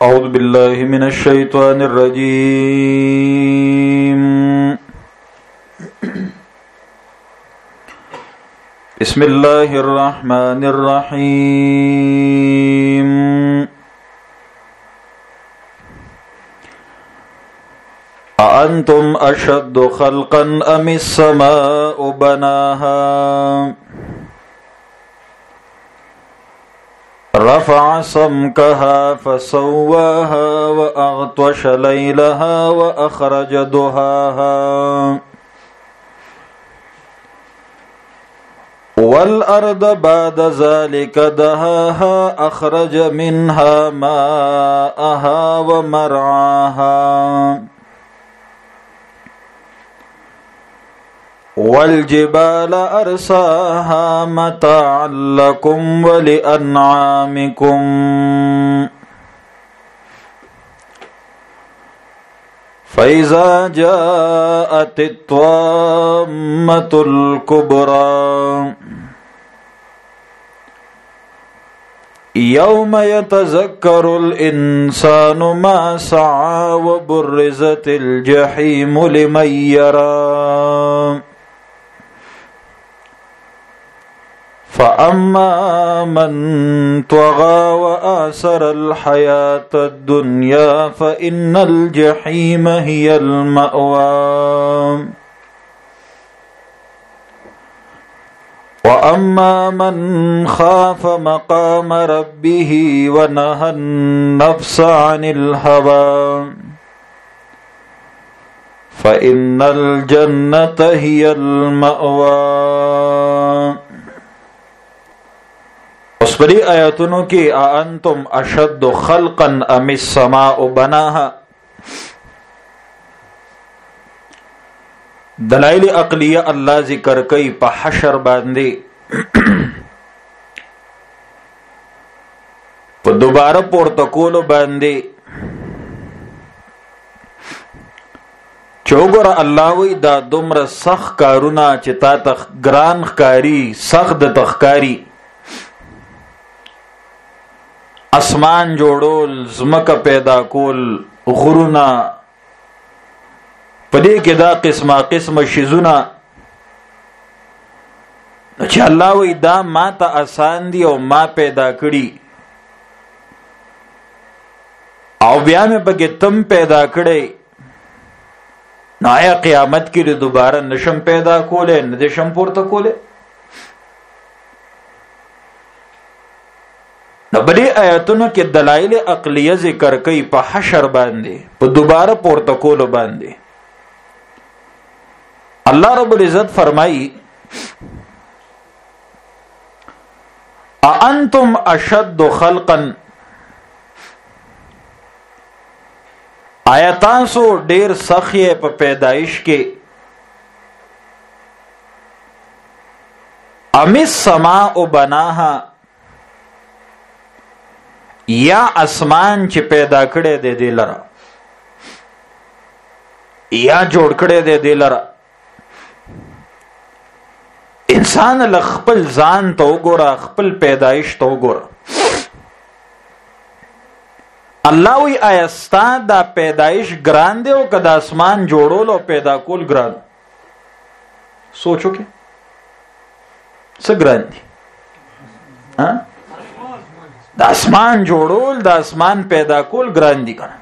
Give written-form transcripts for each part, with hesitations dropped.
أعوذ بالله من الشيطان الرجيم. بسم الله الرحمن الرحيم. أأنتم أشد خلقا أم السماء بناها رفع سمكها فسواها وأغطش ليلها وأخرج ضحاها والأرض بعد ذلك دهاها أخرج منها ماءها ومرعاها والجبال أرساها متاعا لكم ولأنعامكم فإذا جاءت الطامة الكبرى يوم يتذكر الإنسان ما سعى وبرزت الجحيم لمن يرى فأما من طغى وآثر الحياة الدنيا فإن الجحيم هي المأوى وأما من خاف مقام ربه ونهى النفس عن الهوى فإن الجنة هي المأوى. اس پری آیاتونو کی أأنتم أشد خلقا أم السماء بناها دلائل عقلیه الله ذکر کوي په حشر باندې په دوباره پورته کولو باندې چوغره الله وی دا دومره سخت کارونه چې تا تخ ګران ښکاری سخت د تخکاری اسمان جوړول زمکه پیدا کول غرونا پدې کې دا قسمه شیزونه چې الله وی دا ما ته آسان دي او ما پیدا کړی او بیا مې پکې تم پیدا کړی نو آیا قیامت کې دوباره نشم پیدا کوله نه شم پورته کوله. نو بلې آیاتونو کې دلایل عقلیه ذکر کوي په حشر باندې په دوباره پورته کولو باندې. الله رب العزت فرمایي أأنتم أشد خلقا آیا تاسو ډیر سخی په پیدایش کې ام السماء بناها یا اسمان چې پیدا کړي دی دی لره یا جوړ کړي دی دی لره. انسان لخپل ځان ته وګوره خپل پیدایش ته وګوره الله وی آیستا دا پیدایش ګران دی او کدا اسمان جوړول او پیدا کول ګران سوچو کې څه ګران دي د اسمان جوړول د اسمان پیدا کول ګران دي کنه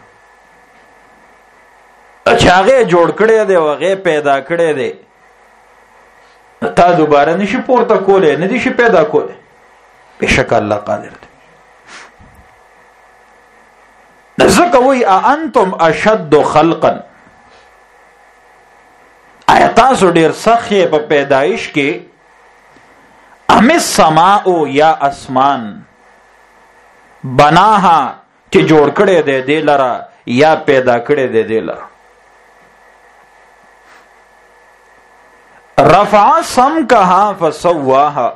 اچھاغه جوړ کړي دی وغه پیدا کړي دی تا دوباره نشي پورته کوله نه دي شي پیدا کوله بشک الله قادر دی. ذکر وی أأنتم أشد خلقا آیا تاسو ډیر سخی په پیدایش کې ام السماء یا اسمان بناها چې جوړ کړي دی دی لره یا پیدا کړي دی دی لره. رفع سمکها فسواها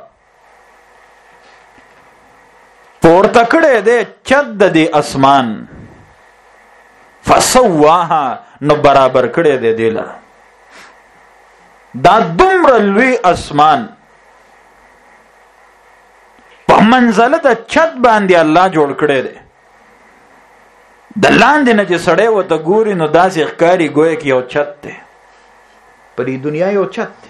پورته کړي دی چد دی اسمان فسواها نو برابر کړي دی دی لره. دا دومره لوی اسمان په منزله د چت باندې الله جوړ کړی دی د لاندې نه چې سړی ورته ګوري نو داسې ښکاري ګویا کې یو چت دی، په دې دنیا یو چت دی،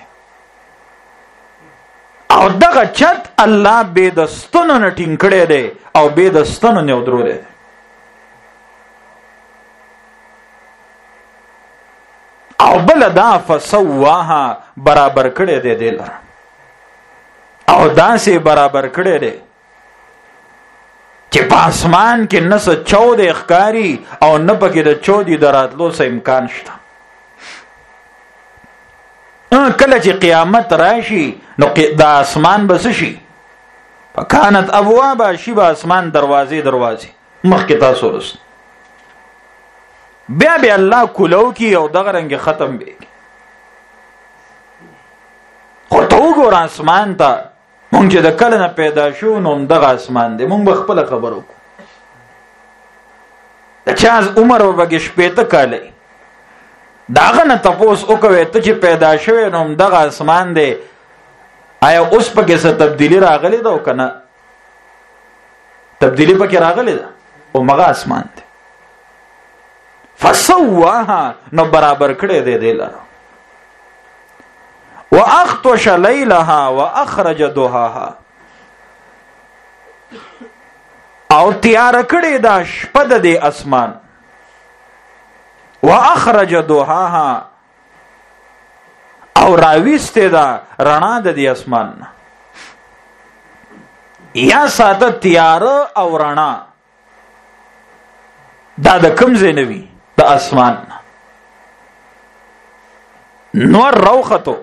او دغه چت الله بې د ستنو نه ټینګ کړی دی او بې د ستنو نه ودرولی دی. او بل دا فسواها برابر کړی دی دې لره، او داسې برابر کړی دی چې په اسمان کې نه څه چودې ښکاري او نه پکې د چودې د راتلو څه امکان شته. کله چې قیامت راشي نو د اسمان به څه شي؟ فکانت ابوابا، شي به اسمان دروازې مخکې تاسو رسو، بیا به الله کولو کی او دغه رنګ ختم به. خو ته وګوره اسمان ته، مونږ چې د کله نه پیدا شو نو دغه اسمان دی، مونږ به خپله خبرو کو. د چا عمر وبګې 80 کاله داغه نه تپوس وکوي ته چې پیدا شوی نو دغه اسمان دی، آیا اوس پکې څه تبدیلی راغلی ده او که نه؟ تبدیلی پکې راغلی ده او مغه اسمان دی. فسواها نو برابر کړی دی دې لره. واغطش لیلها واخرج ضحاها، او تیار کړی دا شپه د دې اسمان. واخرج ضحاها، او راويسته دا رڼا د دې اسمان. یا ساته تیار او رڼا دا د کوم ځای نه وي؟ د اسمان. نور روختو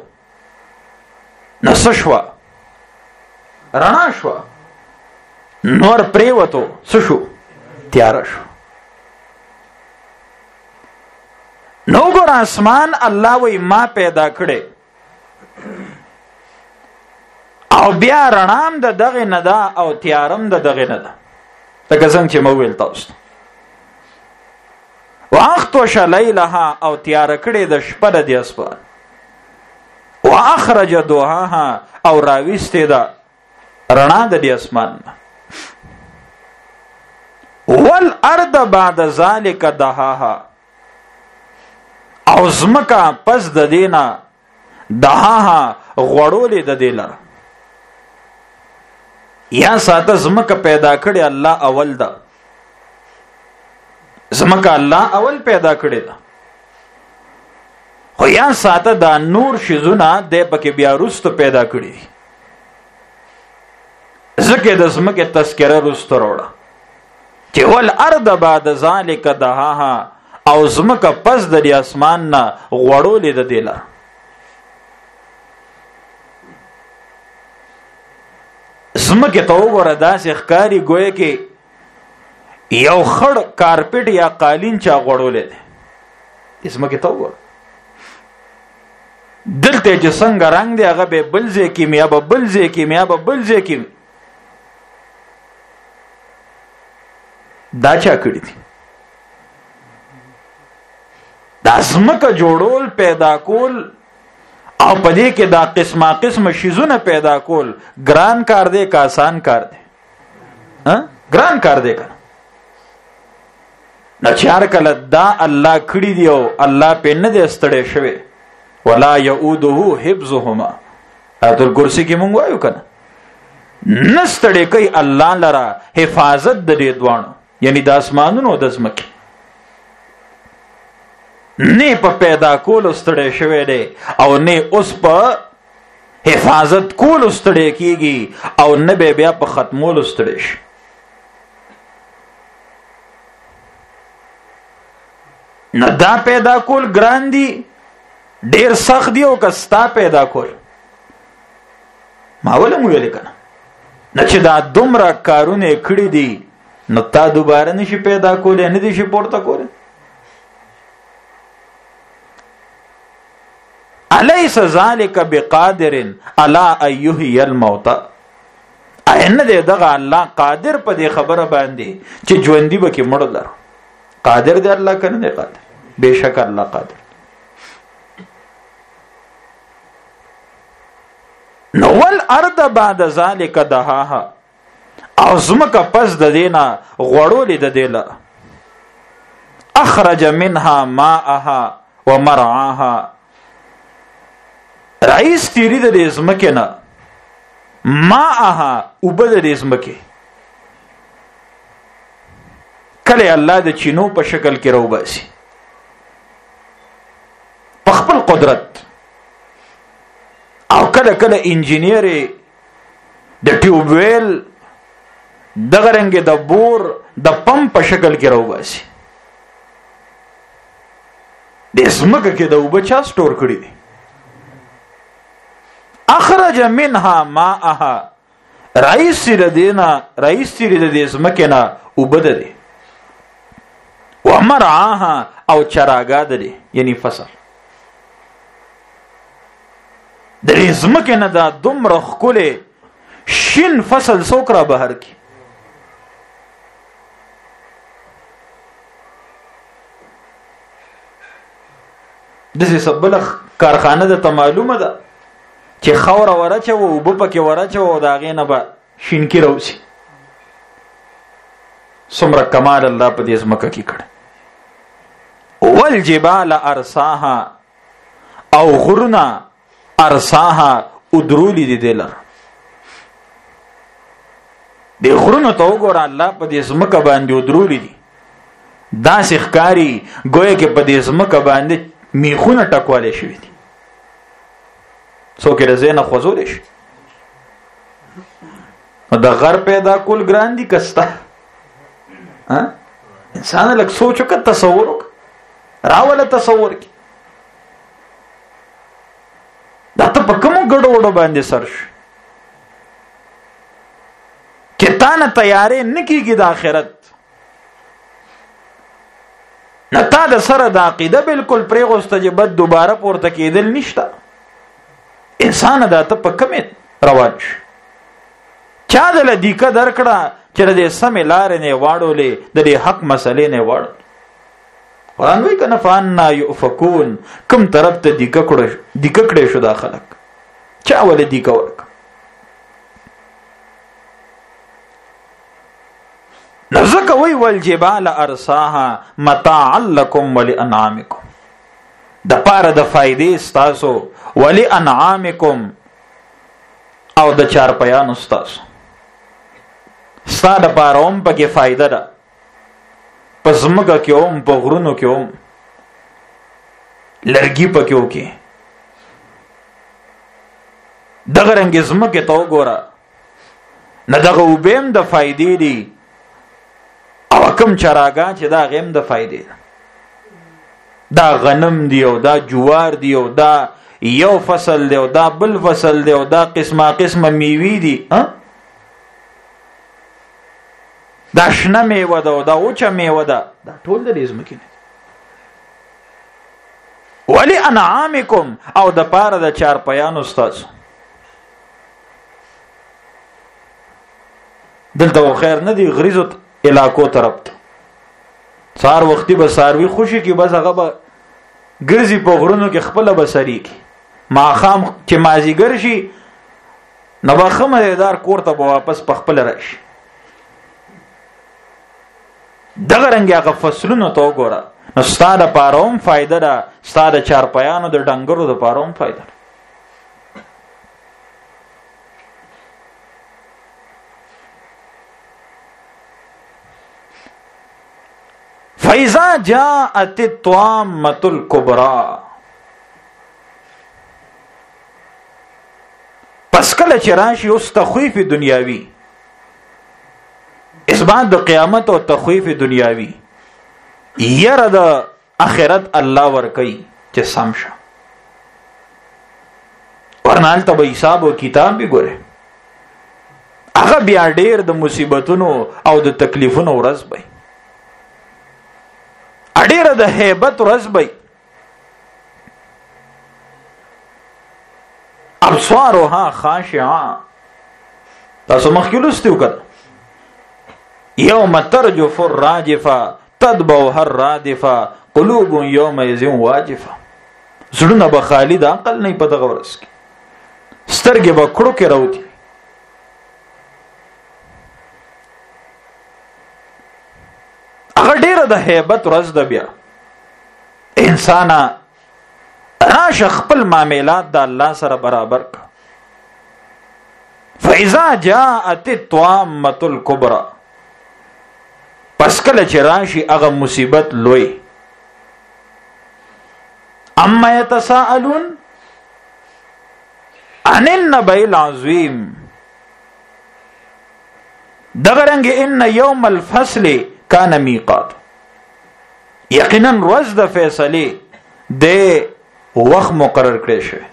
نسشوا رڼا شو، نور پریوتو سشو تیار شو. نو ګور اسمان الله وی ما پیدا کړي، او بیا رڼام د دغه نه ده او تیارم د دغه نه ده، لکه څنګه چې مو ویل تاسو. واغطش لیلها، او تیار کړي د شپه د دې اسمان. واخرج ضحاها، او راويسته ده رڼا د دې اسمان. والارض بعد ذلك دحاها، او زمکا پس د دینا دحاها غړولې د دی لره. یا ساته زمکا پیدا کړي الله اول ده، زمکا الله اول پیدا کړي ده. خو یا ساته دا نور شیزونه د پکې بیا رستو پیدا کړي، ځکه د زمکه تذکره رستو وروړه چې والارض بعد ذلك دحاها، او زمکه پس د اسمان نه غړولې د دی لره. زمکه ته وګوره داسې ښکاري ګویا کې یو خړ کارپټ یا قالین چا غړولې دی. زمکه ته وګوره دلته چې څنګه رنگ دی هغه به بل ځای کې میا به بل ځای کې میا به بل ځای کې. دا چا کړی دي؟ دا زمکه جوړول پیدا کول او پدې کې دا قسمه شیزونه پیدا کول ګران کار دی که آسان کار دی؟ ګران کار دی کنه. نه چار کله دا الله کړی دی او الله په نه دی ستړی شوی. ولا يؤوده حفظهما، آیت الکرسی کې مونږ وایو کنه نستړی کوي الله لرا حفاظت د دې دوانو، یعنی د اسمانونو د زمکه. نه په پیدا کول ستړی شوی دی او نه اوس په حفاظت کول ستړی کیږي او نه به بیا په ختمول ستړی شي. نه دا پیدا کول ګران دي، ډیر سخت دی، او کستا پیدا کول ما ولې مو ویل کنه نه چې دا دومره کارونه کړی دي نو تا دوباره نشي پیدا کولای، نه دي شي پورته کولای. الیس ذالک بقادر علی ان یحیی الموتى، ان دې دغه الله قادر په دې خبره باندې چې ژوندۍ به کې مړ لر. قادر دې الله کنه دې قادر، بهشک الله قادر. نو والارض بعد ذلك دحاها، او زمکه پس د دینا غړولې د دی لره. اخرج منها ماءها ومرعاها رئیس تیری د دې ځمکې نه ماءها اوبه د دې ځمکې کله الله د چینو په شکل کې راوباسي په خپل قدرت او کله کله انجینیر د ټیوبویل دغه رنګ د بور د پمپ په شکل کې راوباسي د ځمکه کې د اوبه چا سٹور کړی دي اخرج منها ماءها رئیس تیری د دې ځمکې نه اوبه ده دي ومرعاها او چراګا ده دي یعنی فصل د دې ځمکې نه دا دومره ښکلی شین فصل څوک را بهر کی دسې سبله کارخانه ده ته معلومه ده چې خوره ورچوه اوبه پکې ورچوه او د هغې نه به شینکي راوځي څومره کمال الله په دې ځمکه کې کړی والجبال ارساها او غرونه ارساها ادرولی دي دلر د غرونو ته وګوره الله په دې ځمکه باندې ادرولی دي داسې ښکاري ګویا کې په دې ځمکه باندې میخونه ټکوالی شوي دي څوک یې د ځای نه خوځولی شي د غر پیدا کول ګران دي که ستا انسان لږ سوچ وکړه تصور وکړه راوله تصور کې دا ته په کومو ګډو وډو باندې سر شي چې تا نه تیارې نه کېږي د آخرت نه تا د سره د عقیده بالکل پرېغوسته چې بد دوباره پورته کېدل نشته انسان دا ته په کومې روان شي چا دله دیکه درکړه چې د دې سمې لارې نه واړولې د دې حق مسلې نه واړولې قرآن وایي که نه فانا یؤفکون کوم طرف ته دیکه کړی شو دا خلک چا ولې دیکه ورکړه نو ځکه وایي والجبال ارساها متاعا لکم ولانعامکم د پاره د فائدې ستاسو ولانعامکم او د چارپیانو ستاسو ستا د پاره هم پکې فائده ده په ځمکه کې هم په غرونو کې هم لرګي پکې وکې دغه رنګې ځمکې ته وګوره نه دغه اوبه هم د فائدې دي او کوم چراګان چې دا غیم د فائدې ده دا غنم دی او دا جوار دی او دا یو فصل دی او دا بل فصل دی او دا قسمه میوي دي دا شنه میوه ده او دا اوچه میوه ده دا ټول د دې ځمکې نه ولی انعامکم او د پاره د چارپیانو ستاسو دلته خیر نه دی غریزو علاقو طرف ته سار وختي به ساروي خوشي کې بس هغه به ګرځي په غرونو کې خپل بسري کې ماخام چې مازیګر شي نو به خمدار کور ته به واپس په خپل راشي دغه رنګ هغه فصلونو ته وګوره نو ستا د پاره هم فایده ده ستا د چارپیانو د ډنګرو د پاره هم فایده ده فَإِذَا جَاءَتِ الطَّامَّةُ الْكُبْرَى پس کله چې راشي اوس تخویف دنیاوی اثبات د قیامت او تخویف دنیاوی یره د اخرت الله ور کوي چې سمشه ورنال ته به حساب او کتاب به ګوره هغه بیا ډیر د مصیبتونو او د تکلیفونو ورځ به اډیره د هیبت ورځ به ابصارها خاشعه تاسو مخکې لوستو کړه یوم ترجف الراجفه تتبعها الرادفه قلوب یومئذ واجفه زړونه به خالی د عقل نه په دغه ورځ کې سترګې به کړو کې راوتی هغه ډیره د هیبت ورځ ده. بیا انسان راشه خپل معاملات د الله سره برابر کا. فاذا جاءت الطامه الكبرى، پس کله چې راشي هغه مصیبت لوی. اما يتساءلون عن النبأ العظیم، دغرنګ ان یوم الفصل کان میقات، یقینا ورځ د فیصله د وخت مقرر کړی شوی.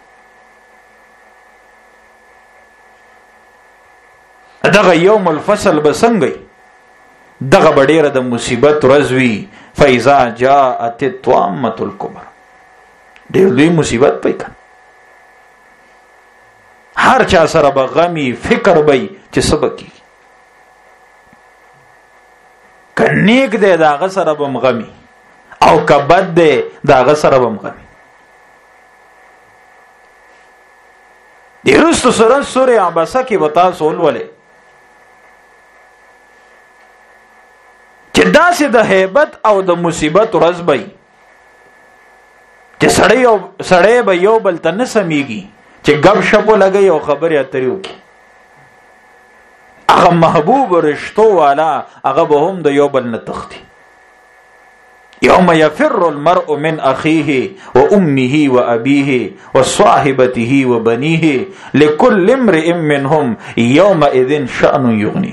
دغه یوم الفصل بسنګي دغه بډیره د مصیبت ورځ وی. فاذا جاءت الطامه الكبرى، ډېر لوی مصیبت پې کړ. هر چا سره به غمی فکر وي چې سبق کی کنيک دې داغه سره به غمی او کبد دې داغه سره به غمی. درست سره سوره عبسه کې وتا سول ولې چې داسې د هیبت او د مصیبت ورځ وي چې سړی به یو بل ته نه سمیږي، چې غب شپو لګي او خبرې اترې وکړي. هغه محبوب رشتو والا هغه به هم د یو بل نه تختی. یوم یفر المرء من اخیه و امه و ابیه و صاحبته و بنیه لكل امرئ منهم یومئذ شأن یغنیه.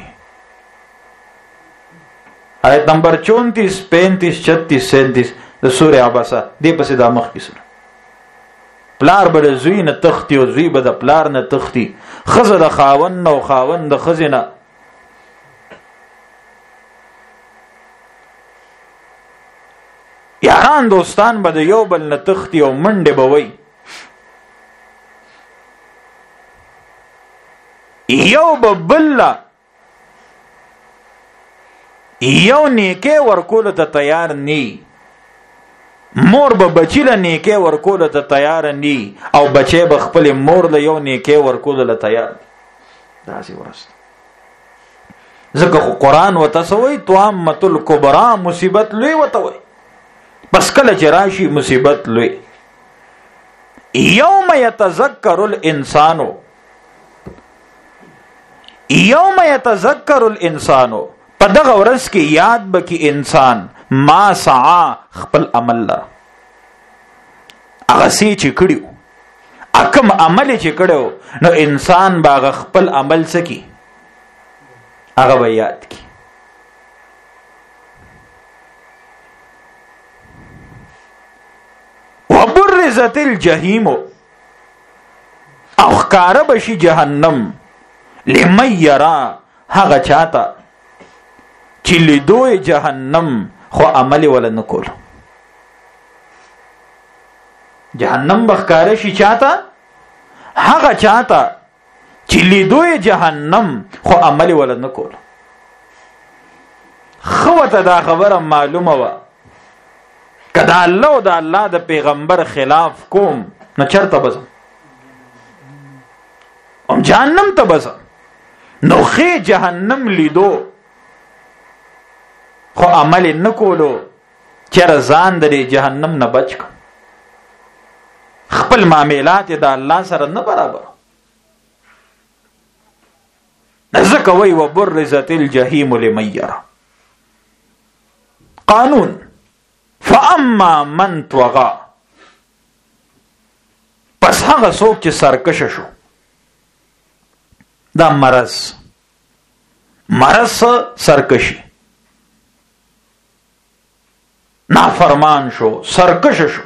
آیت نمبر 34 35 36 37 د سوره عبسه دی پسې د مخ کې سره. پلار به د زوی نه تختی او زوی به د پلار نه تختی، خزه د خاون نه او خاون د خزه نه. یاران دوستان به د یو بل نه تختی او منډه به وي. یو به بل یو نیکه ورکول ته تیار نی، مور به بچی له نیکه ورکول ته تیار نی، او بچی به خپل مور له یو نیکه ورکول له تیار نی. داسې ورست ځکه خو قرآن وتسوي طامة الكبرى، مصیبت لوی وتوي. پس کله چې راشي مصیبت لوی. یوم یتذکر الانسان، یوم یتذکر الانسان، په دغه ورځ کې یاد بکی انسان ما سعا، خپل عمل لا هغه سی چې کړیو، اکم عمل چې کړو نو انسان باغ خپل عمل سکی هغه به یاد کی. وبرزت الجحیم، او ښکاره بشي جهنم لمن یرا، هغه چاته چې لیدوی جهنم خو عمل ولا نکول. جهنم بخکاره شي چاته؟ هغه چاته چې لیدوی جهنم خو عمل ولا نکول. خو ته دا خبره معلومه وا کدا الله او د الله د پیغمبر خلاف کوم نو چرته بزم ام جهنم ته بزم. نو خې جهنم لیدو خو عمل نکولو، چر ځان د جهنم نه بچ کړ، خپل معاملات د الله سره نه برابر. ځکه وی وبرزت الجحیم لمن یرا. قانون فاما من طغى، پس هغه څوک چې سرکش شو. دا مرض سرکشی، نافرمان شو، سرکش شو.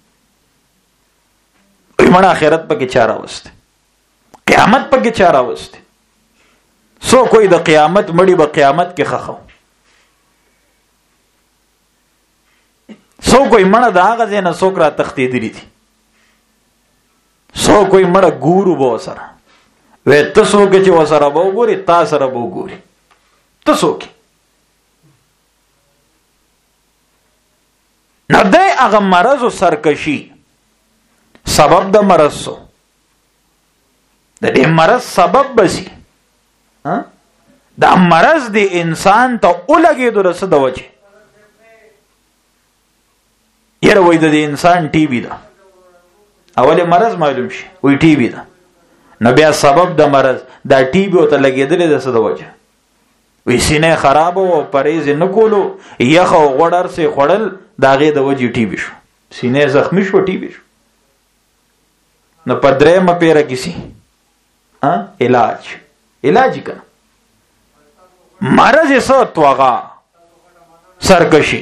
ایمانا آخرت پا کی چارا وسته، قیامت پا کی چارا وسته. سو کوئی دا قیامت مڑی با قیامت کی خخو، سو کوئی مڑا دا آغا زینا سوک را تختی دری دی، سو کوئی مڑا گورو با سرا وی تسو که چی و سرا با گوری تا سرا با گوری تسو کی. نو دی اغا مرض و سرکشی سبب دا مرض سو دا دی مرض سبب بسی دا مرض دی انسان تا اولگی دو رسد وجه یره وای د انسان ټي بي ده، اول مرض معلوم شي وای ټي بي ده، نو بیا سبب د مرض دا ټي بي او ته لګېدلې د څه د وجه وی سینه خراب او پرهیز نه کولو، یخ او غوړر سي خړل داغه د وجه ټي بي شو، سینه زخمی شو ټي بي شو. نو پدره م پیرا کسی علاج کنه مرض سو توغا سرکشی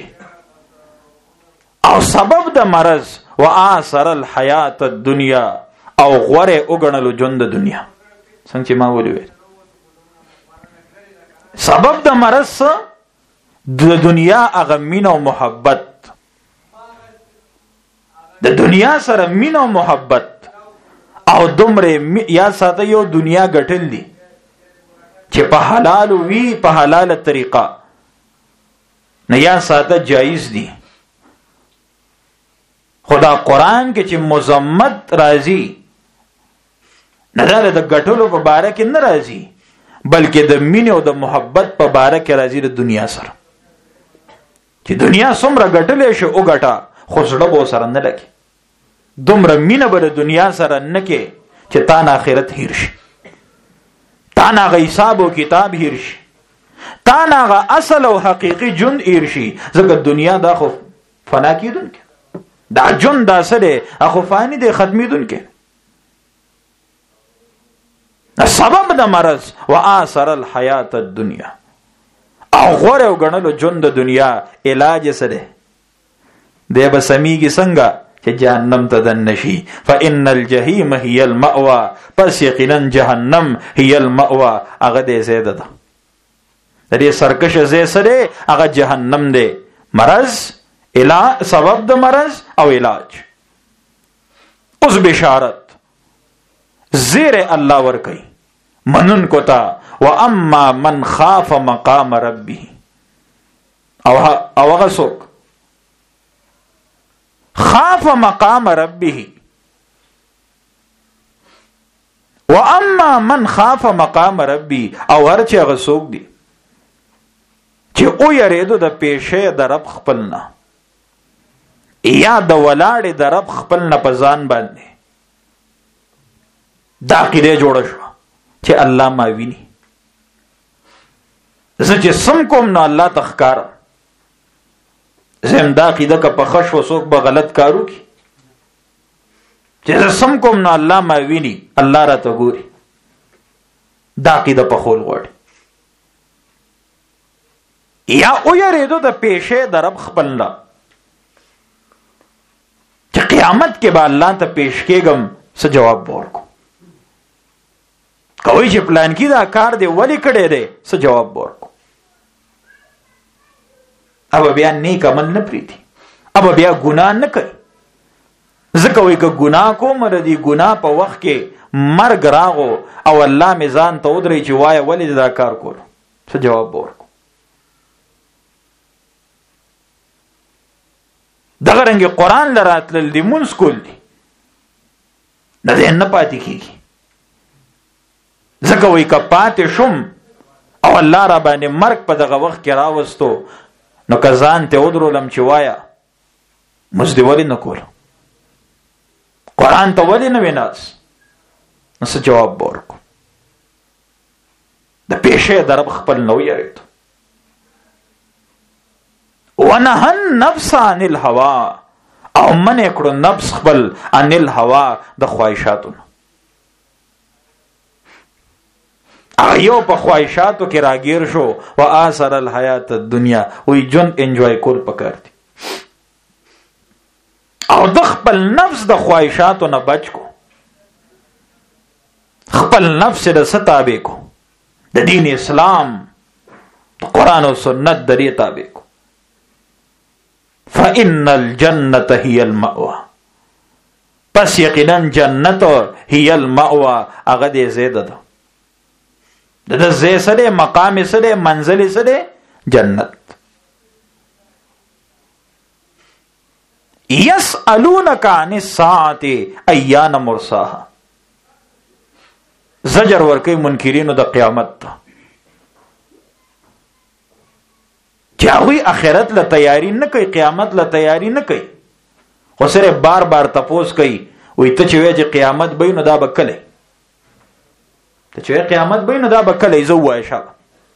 او سبب د مرض و آثر الحیات الدنیا او غوره وګڼلو ژوند د دنیا. څنګه چې ما ویل سبب د مرض د دنیا هغه مینه او محبت، د دنیا سره مینه او محبت او دومره یا ساته یو دنیا ګټل دي چې په حلال وی په حلاله طریقه نه یا ساته جایز دي. خدا قرآن کې چې مذمت راځي نه دا د ګټلو په باره کې نه راځي بلکې د مینې او د محبت په باره کې راځي د دنیا سره، چې دنیا څومره ګټلې شي او ګټه خو زړه به سره نه لګي، دومره مینه به د دنیا سره نه کې چې تا نه آخرت هیر شي، تا نه هغه حساب او کتاب هیر شي، تا نه هغه اصل او حقیقي ژوند هیر شي. ځکه دنیا دا خو فنا کیدونکې، دا ژوند دا څه دی اخو فانی دی ختمیدونکې. سبب د مرض و آثر الحیات الدنیا او غوره وګڼلو ژوند د دنیا علاج څه دی؟ دی به سمیږي څنګه چې جهنم ته دننه شي. فإن الجحیم هی المأوى، پس یقینا جهنم هی المأوى هغه دی ځای ده، د دې سرکشه ځای څه دی؟ هغه جهنم دی. مرض سبب د مرض او علاج. اوس بشارت زیر الله ورکي منن کوتا و اما من خاف مقام ربه او هغه څوک خاف مقام ربه و اما من خاف مقام ربه او هر چې هغه څوک دی چې او یریدو د پیشه د رب خپلنا یا د ولاړې د رب خپلنا په ځان باندې دا عقیده جوړه شو چې الله ما ویني، زه چې سم کوم نو الله تخکار زم دا عقیده که په خش وسوک به غلط کارو کی چې زه سم کوم نو الله ما ویني، الله را ته ګوري، دا عقیده په خول غوړي. یا او یریدو د پیشه د رب خپلنا چې قیامت کې به الله ته پیش کېږم څه جواب ورکو، کوئی چې پلان کې دا کار دی ولی کړی دی څه جواب ورکو. اب بیا نیک عمل نه پریتی، اب بیا ګناه نه کوي، ځکه وایي که ګناه کوم ردی ګناه په وخت کې مرګ راغو او الله میزان ته ودرې چې وایه ولې دا کار کولو څه جواب ورکو. دغه رنګ قرآن لراتلل دی مونږ کول دي نه ذهن نه پاتې کیږي، ځکه وایي که پاتې شم او الله را باندې مرګ په دغه وخت کې راوستو نو که ځان ته ودرولم چې وایه مزدې ولې نه کولو، قرآن ته ولې نه ویناس، نو څه جواب ورکو. د پیشه د رب خپل نو یریدو. ونهى النفس عن الهوى او منع کړو نفس خپل عن الهوى د خواهشاتو، یو په خواهشاتو کې راګیر شو و آثر الحیات الدنیا وی ژوند انجوای کول پکار دي او د خپل نفس د خواهشاتو نه بچ کو، خپل نفس د ستابې کو، د دین اسلام د قرآن او سنت د دې تابع کو. فإن الجنة هي المأوى، پس یقینا جنت هي المأوى هغه دې زیاده ده، د زی سره مقام سره منزل سره جنت. يسألونك عن الساعة أيان مرساها، زجر ورکی منکرینو د قیامت ته چې هغوی اخرت له تیاری نه کوي، قیامت له تیاری نه کوي، خو صرف بار بار تپوس کوي وي ته چې وایې چې قیامت به وي نو دا به کله ته چې وایې قیامت به وي نو دا به کله زه ووایه شابه.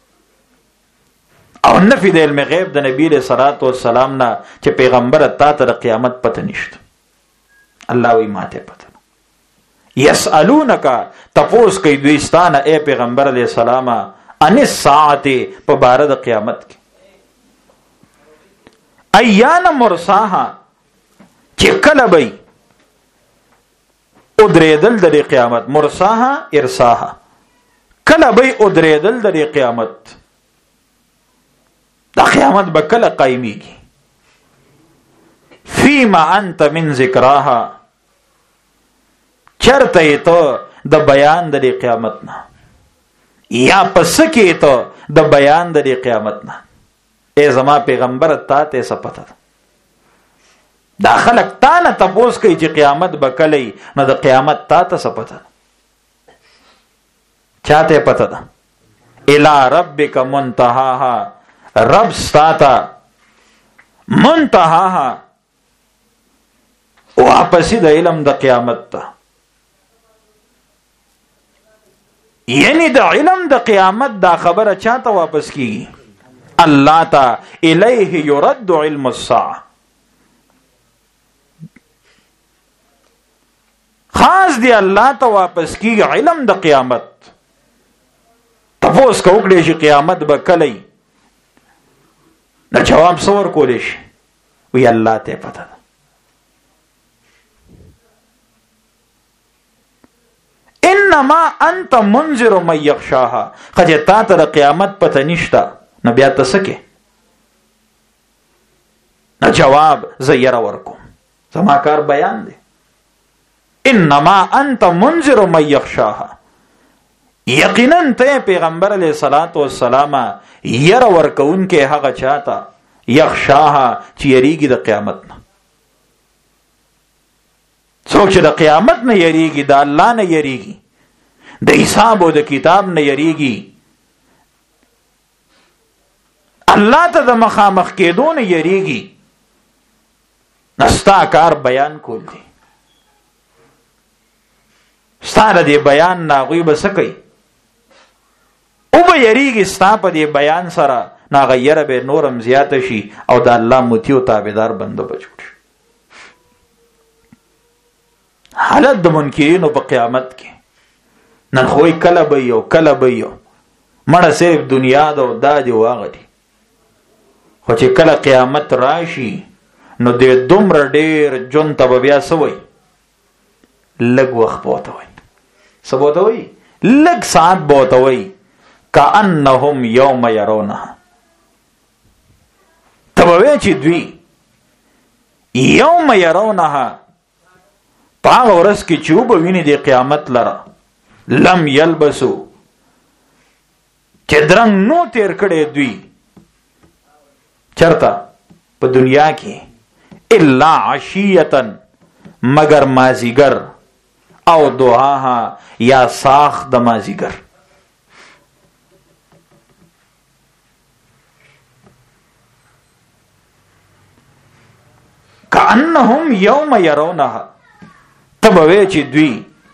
او نفي د علم غیب د نبی علیہ الصلوۃ والسلام نه چې پیغمبر تا ته د قیامت پته نشته. الله وی ماته پته یسالونک تپوس کوي دوی ستانه اے پیغمبر علیہ السلام ان الساعه په بار د قیامت کې ایان مرساها چې کله به ادریدل د قیامت مرساها ارساها کله به ادریدل د قیامت دا قیامت به کله قایمیږي. فیما انت من ذکراها چرته ته د بیان د قیامت نه یا پس کې ته د بیان د قیامت نه. اے زما پیغمبر تا ته سپته دا خلق تا نه تپوس کوي چې قیامت به کله نو د قیامت تا ته سپته چاته پته ده. الی ربک منتهاها رب ستاتا منتهاها واپسی د علم د قیامت ته یعنی د علم د قیامت دا خبره چاته واپس کیږي الله تا الیه یرد علم الساعه خاص دی الله ته واپس کیږي علم د قیامت. تپوس کو وکړي چې قیامت به کله نو جواب څور کولی شي وی الله ته پته ده. انما انت منذر من یخشاها خجه تا ته د قیامت پته نشته نو بیا ته څه کې نو جواب زه یره ورکوم زما کار بیان دی. انما انت منذر من یخشاها یقینا ته پیغمبر علیہ الصلوۃ والسلام ير ورکون کې هغه چاته یخشاها چې یریږي د قیامت نه. څوک چې د قیامت نه یریږي د الله نه یریږي د حساب او د کتاب نه یریږي الله ته د مخامخ کېدو نه یریږي نستا کار بیان کول دي. ستاره دی بیان نه غوي بس کوي او به یریږي ستا په دې بیان سره ناغیره به نورم زیات شي او د الله متیو تابعدار بنده بچو. حالت د منکرینو په قیامت کې نن خوې کله به یو کله به یو مړه صرف دنیا دا او دادی واغدي خو چې کله قیامت راشي نو د دومره ډیر جون ته بیا سوي لږ وخت بوته وي سبوته وي لږ ساعت بوته وي کأنهم یوم یرونها تبوی چې دوی یوم یرونها پاغ ورس کی چوب ویني دی قیامت لرا لم یلبسو چې درنګ نو تیر کړي دوی چرتا په دنیا کې الا عشیتن مگر مازیگر او دعاها یا ساخ د مازیگر. کأنهم یوم یرونها تبوی چې دوی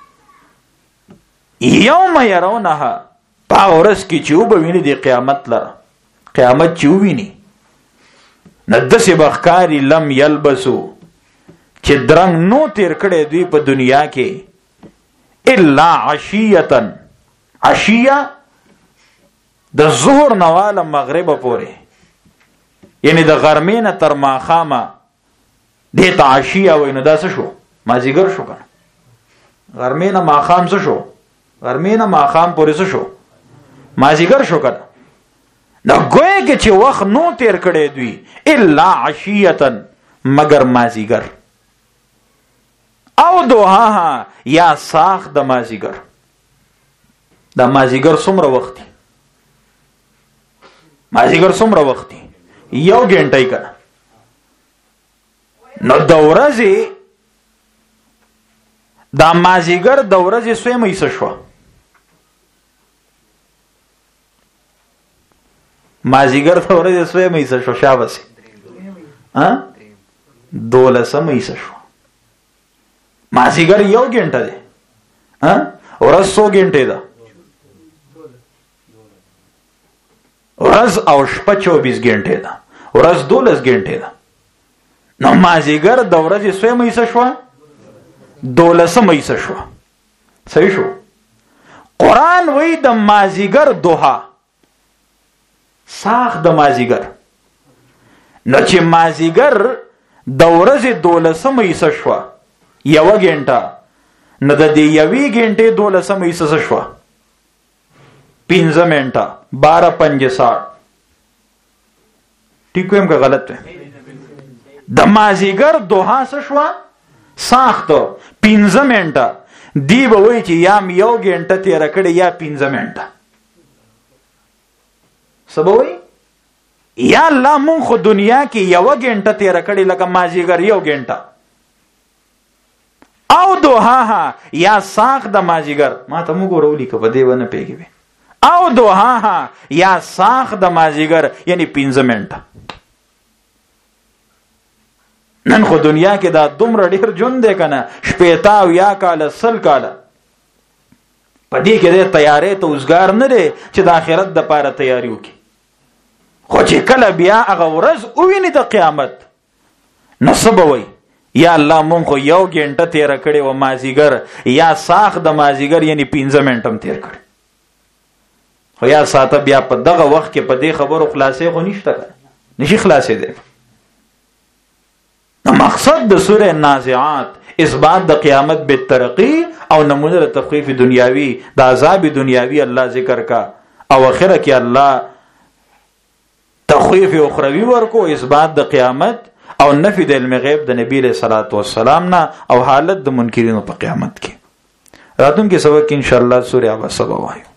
یوم یرونها پا ورس کی چوب ویني دی قیامت لرا قیامت چو ویني ندس بخکاری لم یلبسو چې درنګ نو تیر کړي دوی په دنیا کې الا عشیتن عشیه د ظهر نواله مغرب پورې یعنی د غرمې نه تر ماښامه دې ته عشیه وایي نو دا څه شو مازیګر شو کنه غرمې نه ماښام څه شو غرمې نه ماښام پورې څه شو مازیګر شو کنه نو ګویا کې چې وخت نو تیر کړي دوی الا عشیتن مگر مازیګر او دوها یا ساخ د مازیګر د مازیګر څومره وخت دی مازیګر څومره وخت دی یو غنټه یې کنه نو د ورځې دا مازیګر د ورځې سویمه یې شو مازیګر د ورځې سویمه یې شو شابه ها 12 ایسه شو. مازیګر 1 غنټه دی، ورځ 100 غنټې ده، ورځ او شپه 24 غنټې ده، ورځ 12 غنټې ده. نو مازیګر د ورځې 100 ایسه شو، 12 ایسه شو. صحیح شو. قرآن وی د مازیګر دوها ساخ د مازیګر. نو چې مازیګر د ورځې 12 ایسه شو 1 غنټه، نو د دې 1 غنټې 12 ایسه شو 15 منټه 12:5. ٹھیک ویم که غلط ویم؟ د مازیګر دوها څه شو ساخت 15 منټه. دی به وایي چې یا 1 غنټه تیره کړې یا 15 منټه. څه به وایي؟ یا الله مونږ خو دنیا کې 1 غنټه تیره کړې لکه مازیګر 1 غنټه. او دوها یا ساخ د مازیګر ما ته موږ ورولی که په دې ونه پیږي. او دوها یا ساخ د مازیګر یعنی 15 منټه. نن خو دنیا کې دا دومره ډیر جون دی کنه، 80 یا کاله 100 کاله په دې کې د تیارې ته اوسګار نه دی چې د آخرت د پاره تیاری وکړي. خو چې کله بیا هغه ورځ وویني د قیامت، نو څه به وایي؟ یا الله مونږ خو 1 غنټه تیره کړې و مازیګر، یا ساخ د مازیګر یعنی 15 منټه هم تیر کړي. خو یا ساته بیا په دغه وخت کې په دې خبرو خلاصې خو نشته، نشي خلاصې دی. مقصد د سوره نازعات اثبات د قیامت بالترقی او نمونه د تخفیف دنیاوی د عذاب دنیاوی الله ذکر کا، او اخره کې الله تخفیف اخروی ورکو، اثبات د قیامت او نفی د علم غیب د نبی علیہ الصلوۃ والسلام نه، او حالت د منکرینو په قیامت کې. راتون کې سبق ان شاء الله سوره ابا سبا وایو.